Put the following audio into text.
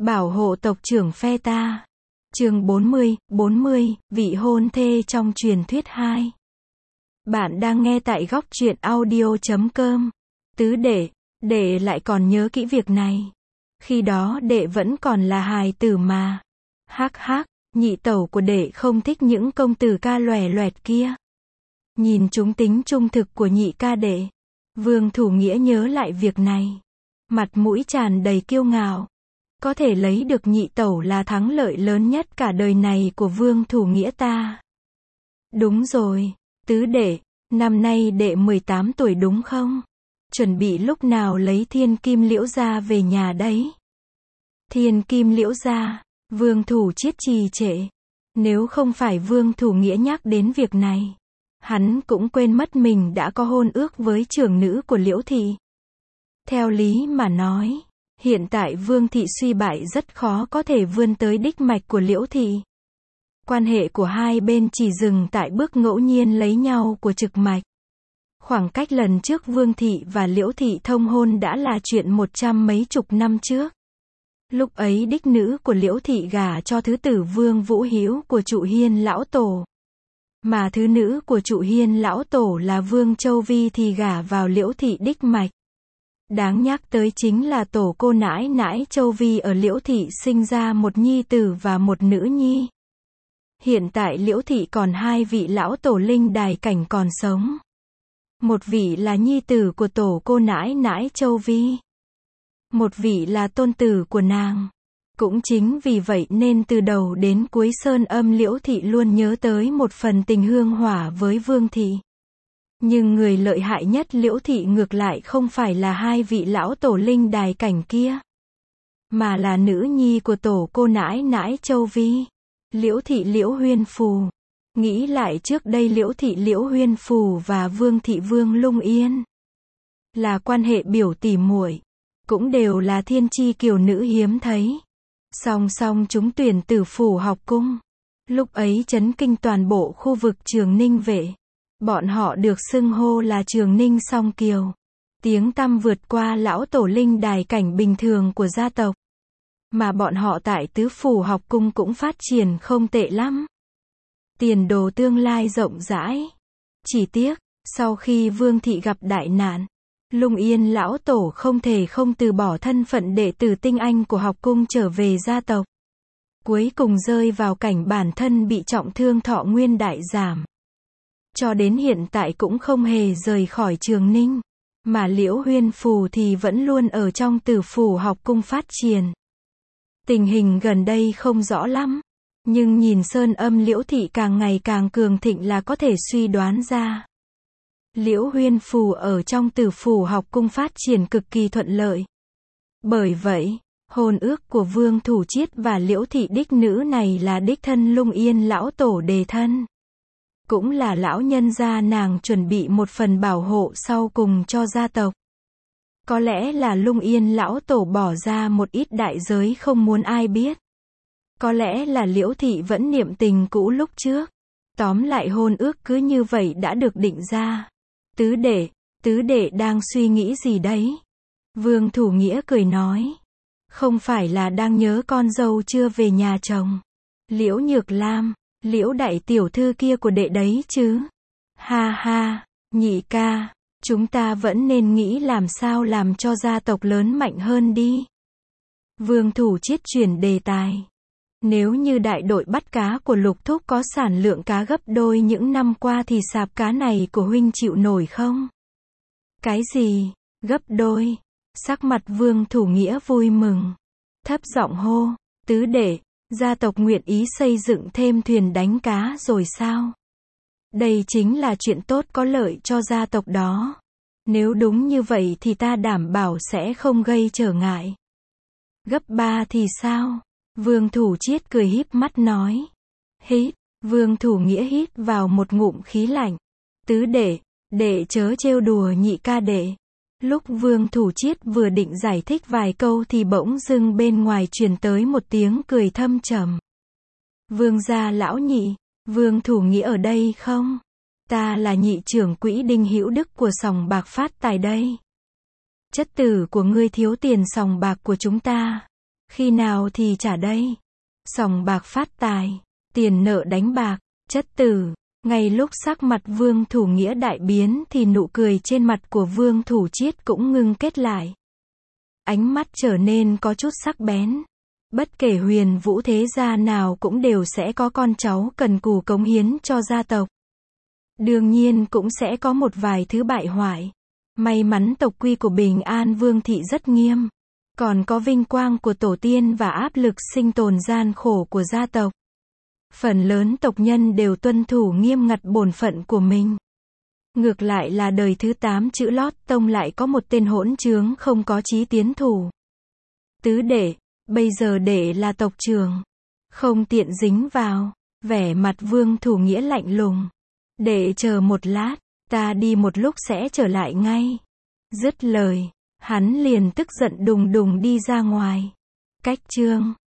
Bảo hộ tộc trưởng phe ta. Chương 40, vị hôn thê trong truyền thuyết 2. Bạn đang nghe tại góc truyện audio.com. Tứ đệ lại còn nhớ kỹ việc này. Khi đó đệ vẫn còn là hài tử mà. Hắc hắc, nhị tẩu của đệ không thích những công tử ca lòe loẹt kia. Nhìn chúng tính trung thực của nhị ca đệ. Vương Thủ Nghĩa nhớ lại việc này. Mặt mũi tràn đầy kiêu ngạo. Có thể lấy được nhị tẩu là thắng lợi lớn nhất cả đời này của Vương Thủ Nghĩa ta. Đúng rồi, tứ đệ, năm nay đệ 18 tuổi đúng không? Chuẩn bị lúc nào lấy Thiên Kim Liễu gia về nhà đấy? Thiên Kim Liễu gia, Vương Thủ Chiết trì trệ. Nếu không phải Vương Thủ Nghĩa nhắc đến việc này, hắn cũng quên mất mình đã có hôn ước với trưởng nữ của Liễu thị. Theo lý mà nói, hiện tại Vương thị suy bại rất khó có thể vươn tới đích mạch của Liễu thị. Quan hệ của hai bên chỉ dừng tại bước ngẫu nhiên lấy nhau của trực mạch. Khoảng cách lần trước Vương thị và Liễu thị thông hôn đã là chuyện 100 mấy chục năm trước. Lúc ấy đích nữ của Liễu thị gả cho thứ tử Vương Vũ Hữu của Trụ Hiên lão tổ. Mà thứ nữ của Trụ Hiên lão tổ là Vương Châu Vi thì gả vào Liễu thị đích mạch. Đáng nhắc tới chính là tổ cô nãi nãi Châu Vi ở Liễu thị sinh ra một nhi tử và một nữ nhi. Hiện tại Liễu thị còn hai vị lão tổ linh đài cảnh còn sống. Một vị là nhi tử của tổ cô nãi nãi Châu Vi. Một vị là tôn tử của nàng. Cũng chính vì vậy nên từ đầu đến cuối Sơn Âm Liễu thị luôn nhớ tới một phần tình hương hỏa với Vương thị. Nhưng người lợi hại nhất Liễu thị ngược lại không phải là hai vị lão tổ linh đài cảnh kia, mà là nữ nhi của tổ cô nãi nãi Châu Vi, Liễu thị Liễu Huyên Phù. Nghĩ lại trước đây Liễu thị Liễu Huyên Phù và Vương thị Vương Lung Yên là quan hệ biểu tỷ muội, cũng đều là thiên chi kiều nữ hiếm thấy. Song song chúng tuyển tử phủ học cung, lúc ấy chấn kinh toàn bộ khu vực Trường Ninh Vệ. Bọn họ được xưng hô là Trường Ninh Song Kiều. Tiếng tăm vượt qua lão tổ linh đài cảnh bình thường của gia tộc. Mà bọn họ tại tứ phủ học cung cũng phát triển không tệ lắm. Tiền đồ tương lai rộng rãi. Chỉ tiếc, sau khi Vương thị gặp đại nạn, Lung Yên lão tổ không thể không từ bỏ thân phận đệ tử tinh anh của học cung trở về gia tộc. Cuối cùng rơi vào cảnh bản thân bị trọng thương thọ nguyên đại giảm. Cho đến hiện tại cũng không hề rời khỏi Trường Ninh. Mà Liễu Huyên Phù thì vẫn luôn ở trong tử phủ học cung phát triển. Tình hình gần đây không rõ lắm. Nhưng nhìn Sơn Âm Liễu thị càng ngày càng cường thịnh là có thể suy đoán ra. Liễu Huyên Phù ở trong tử phủ học cung phát triển cực kỳ thuận lợi. Bởi vậy, hôn ước của Vương Thủ Chiết và Liễu thị đích nữ này là đích thân Lung Yên lão tổ đề thân. Cũng là lão nhân gia nàng chuẩn bị một phần bảo hộ sau cùng cho gia tộc. Có lẽ là Lung Yên lão tổ bỏ ra một ít đại giới không muốn ai biết. Có lẽ là Liễu thị vẫn niệm tình cũ lúc trước. Tóm lại hôn ước cứ như vậy đã được định ra. Tứ đệ đang suy nghĩ gì đấy? Vương Thủ Nghĩa cười nói. Không phải là đang nhớ con dâu chưa về nhà chồng. Liễu Nhược Lam, Liễu đại tiểu thư kia của đệ đấy chứ. Ha ha, nhị ca, chúng ta vẫn nên nghĩ làm sao làm cho gia tộc lớn mạnh hơn đi. Vương Thủ Chiết chuyển đề tài. Nếu như đại đội bắt cá của Lục thúc có sản lượng cá gấp đôi những năm qua thì sạp cá này của huynh chịu nổi không? Cái gì? Gấp đôi? Sắc mặt Vương Thủ Nghĩa vui mừng. Thấp giọng hô, tứ đệ, gia tộc nguyện ý xây dựng thêm thuyền đánh cá rồi sao? Đây chính là chuyện tốt có lợi cho gia tộc đó. Nếu đúng như vậy thì ta đảm bảo sẽ không gây trở ngại. Gấp 3 thì sao? Vương Thủ Chiết cười híp mắt nói. Hít, Vương Thủ Nghĩa hít vào một ngụm khí lạnh. Tứ đệ chớ trêu đùa nhị ca đệ. Lúc Vương Thủ Chiết vừa định giải thích vài câu thì bỗng dưng bên ngoài truyền tới một tiếng cười thâm trầm. Vương gia lão nhị, Vương Thủ Nghĩa ở đây không? Ta là nhị trưởng quỹ Đinh Hữu Đức của sòng bạc Phát Tài đây. Chất tử của ngươi thiếu tiền sòng bạc của chúng ta. Khi nào thì trả đây? Sòng bạc phát tài, tiền nợ đánh bạc, chất tử. Ngay lúc sắc mặt Vương Thủ Nghĩa đại biến thì nụ cười trên mặt của Vương Thủ Chiết cũng ngưng kết lại. Ánh mắt trở nên có chút sắc bén. Bất kể Huyền Vũ thế gia nào cũng đều sẽ có con cháu cần cù cống hiến cho gia tộc. Đương nhiên cũng sẽ có một vài thứ bại hoại. May mắn tộc quy của Bình An Vương thị rất nghiêm. Còn có vinh quang của tổ tiên và áp lực sinh tồn gian khổ của gia tộc. Phần lớn tộc nhân đều tuân thủ nghiêm ngặt bổn phận của mình. Ngược lại là đời thứ 8 chữ lót tông lại có một tên hỗn trướng không có chí tiến thủ. Tứ đệ, bây giờ đệ là tộc trưởng. Không tiện dính vào. Vẻ mặt Vương Thủ Nghĩa lạnh lùng. Đệ chờ một lát, ta đi một lúc sẽ trở lại ngay. Dứt lời, hắn liền tức giận đùng đùng đi ra ngoài. Cách chương